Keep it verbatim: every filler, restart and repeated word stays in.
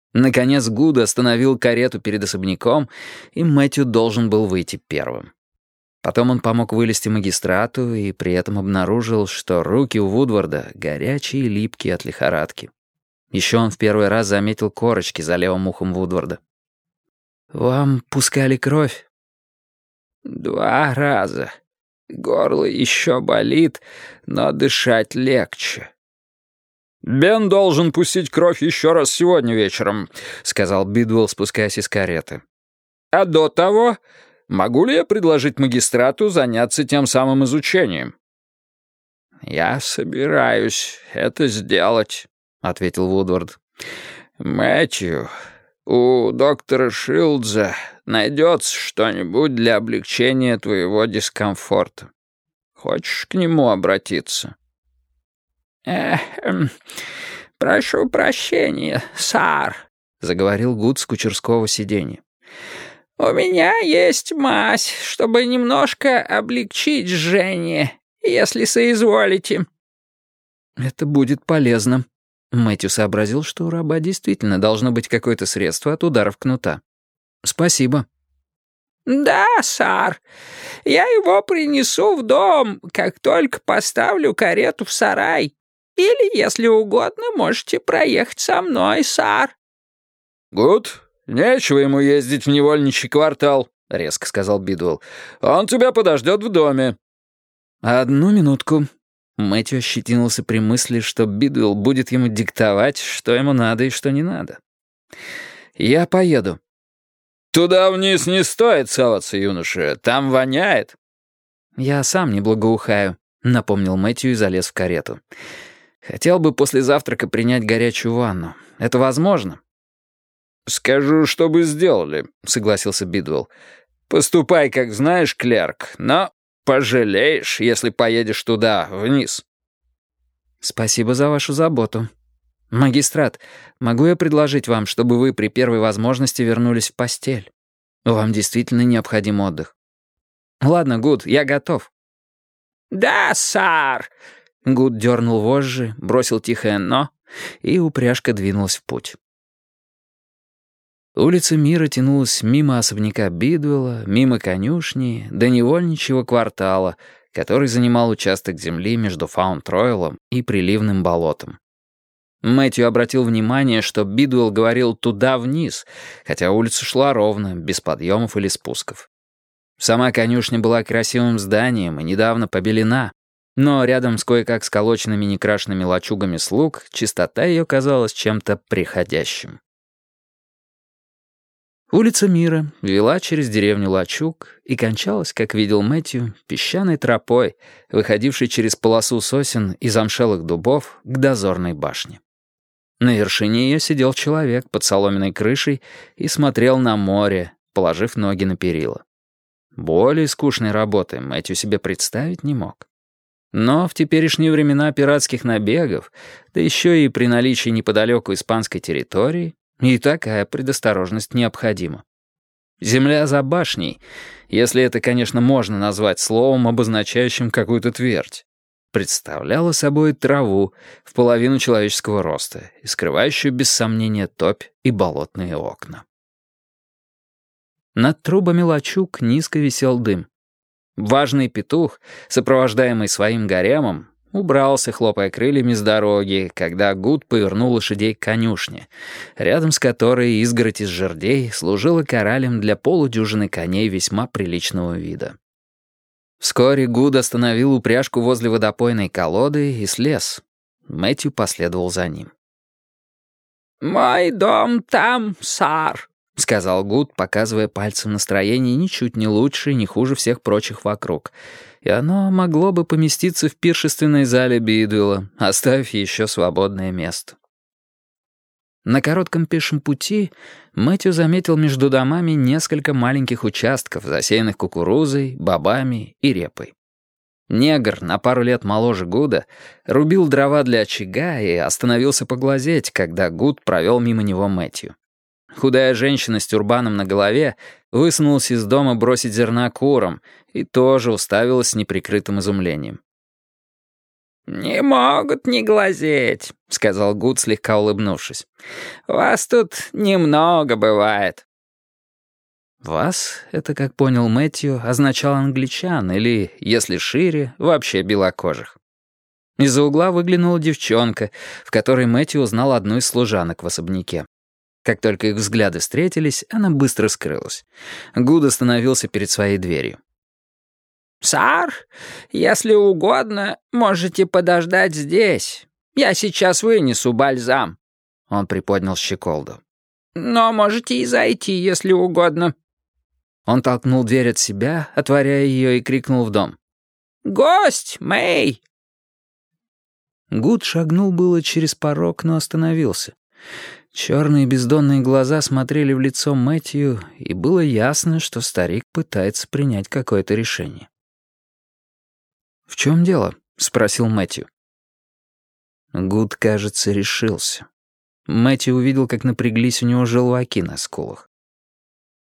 Наконец Гуд остановил карету перед особняком, и Мэтью должен был выйти первым. Потом он помог вылезти магистрату и при этом обнаружил, что руки у Вудварда горячие и липкие от лихорадки. Еще он в первый раз заметил корочки за левым ухом Вудварда. «Вам пускали кровь?» «Два раза. Горло еще болит, но дышать легче». «Бен должен пустить кровь еще раз сегодня вечером», — сказал Бидуэлл, спускаясь из кареты. «А до того, могу ли я предложить магистрату заняться тем самым изучением?» «Я собираюсь это сделать», — ответил Вудвард. «Мэтью, у доктора Шилдза найдется что-нибудь для облегчения твоего дискомфорта. Хочешь к нему обратиться?» «Эх, эм, прошу прощения, сар», — заговорил Гуд с кучерского сиденья. «У меня есть мазь, чтобы немножко облегчить жжение, если соизволите». «Это будет полезно». Мэтью сообразил, что у раба действительно должно быть какое-то средство от ударов кнута. «Спасибо». «Да, сар, я его принесу в дом, как только поставлю карету в сарай. Или, если угодно, можете проехать со мной, сар». «Гуд, нечего ему ездить в невольничий квартал», — резко сказал Бидуэлл. «Он тебя подождет в доме». «Одну минутку». Мэтью ощетинился при мысли, что Бидуэлл будет ему диктовать, что ему надо и что не надо. «Я поеду». «Туда вниз не стоит соваться, юноша, там воняет». «Я сам не благоухаю», — напомнил Мэтью и залез в карету. «Хотел бы после завтрака принять горячую ванну. Это возможно?» «Скажу, что бы сделали», — согласился Бидуэлл. «Поступай, как знаешь, клерк, но пожалеешь, если поедешь туда, вниз». «Спасибо за вашу заботу. Магистрат, могу я предложить вам, чтобы вы при первой возможности вернулись в постель? Вам действительно необходим отдых». «Ладно, Гуд, я готов». «Да, сар». Гуд дернул вожжи, бросил тихое «но», и упряжка двинулась в путь. Улица Мира тянулась мимо особняка Бидуэлла, мимо конюшни, до невольничьего квартала, который занимал участок земли между Фаунд-Ройлом и приливным болотом. Мэтью обратил внимание, что Бидуэлл говорил «туда вниз», хотя улица шла ровно, без подъемов или спусков. Сама конюшня была красивым зданием и недавно побелена, но рядом с кое-как сколоченными некрашенными лачугами слуг чистота ее казалась чем-то приходящим. Улица Мира вела через деревню лачуг и кончалась, как видел Мэтью, песчаной тропой, выходившей через полосу сосен и замшелых дубов к дозорной башне. На вершине ее сидел человек под соломенной крышей и смотрел на море, положив ноги на перила. Более скучной работы Мэтью себе представить не мог. Но в теперешние времена пиратских набегов, да еще и при наличии неподалеку испанской территории, и такая предосторожность необходима. Земля за башней, если это, конечно, можно назвать словом, обозначающим какую-то твердь, представляла собой траву в половину человеческого роста и скрывающую без сомнения топь и болотные окна. Над трубами лачуг низко висел дым. Важный петух, сопровождаемый своим гаремом, убрался, хлопая крыльями с дороги, когда Гуд повернул лошадей к конюшне, рядом с которой изгородь из жердей служила коралем для полудюжины коней весьма приличного вида. Вскоре Гуд остановил упряжку возле водопойной колоды и слез. Мэтью последовал за ним. «Мой дом там, сар», — сказал Гуд, показывая пальцем настроение ничуть не лучше и не хуже всех прочих вокруг. И оно могло бы поместиться в пиршественной зале Бидуэлла, оставив еще свободное место. На коротком пешем пути Мэтью заметил между домами несколько маленьких участков, засеянных кукурузой, бобами и репой. Негр, на пару лет моложе Гуда, рубил дрова для очага и остановился поглазеть, когда Гуд провел мимо него Мэтью. Худая женщина с тюрбаном на голове высунулась из дома бросить зерна курам и тоже уставилась с неприкрытым изумлением. «Не могут не глазеть», — сказал Гуд, слегка улыбнувшись. «Вас тут немного бывает». «Вас» — это, как понял Мэтью, означало англичан или, если шире, вообще белокожих. Из-за угла выглянула девчонка, в которой Мэтью узнал одну из служанок в особняке. Как только их взгляды встретились, она быстро скрылась. Гуд остановился перед своей дверью. «Сар, если угодно, можете подождать здесь. Я сейчас вынесу бальзам». Он приподнял щеколду. «Но можете и зайти, если угодно». Он толкнул дверь от себя, отворяя ее, и крикнул в дом. «Гость, Мэй!» Гуд шагнул было через порог, но остановился. Черные бездонные глаза смотрели в лицо Мэтью, и было ясно, что старик пытается принять какое-то решение. «В чем дело?» — спросил Мэтью. Гуд, кажется, решился. Мэтью увидел, как напряглись у него желваки на скулах.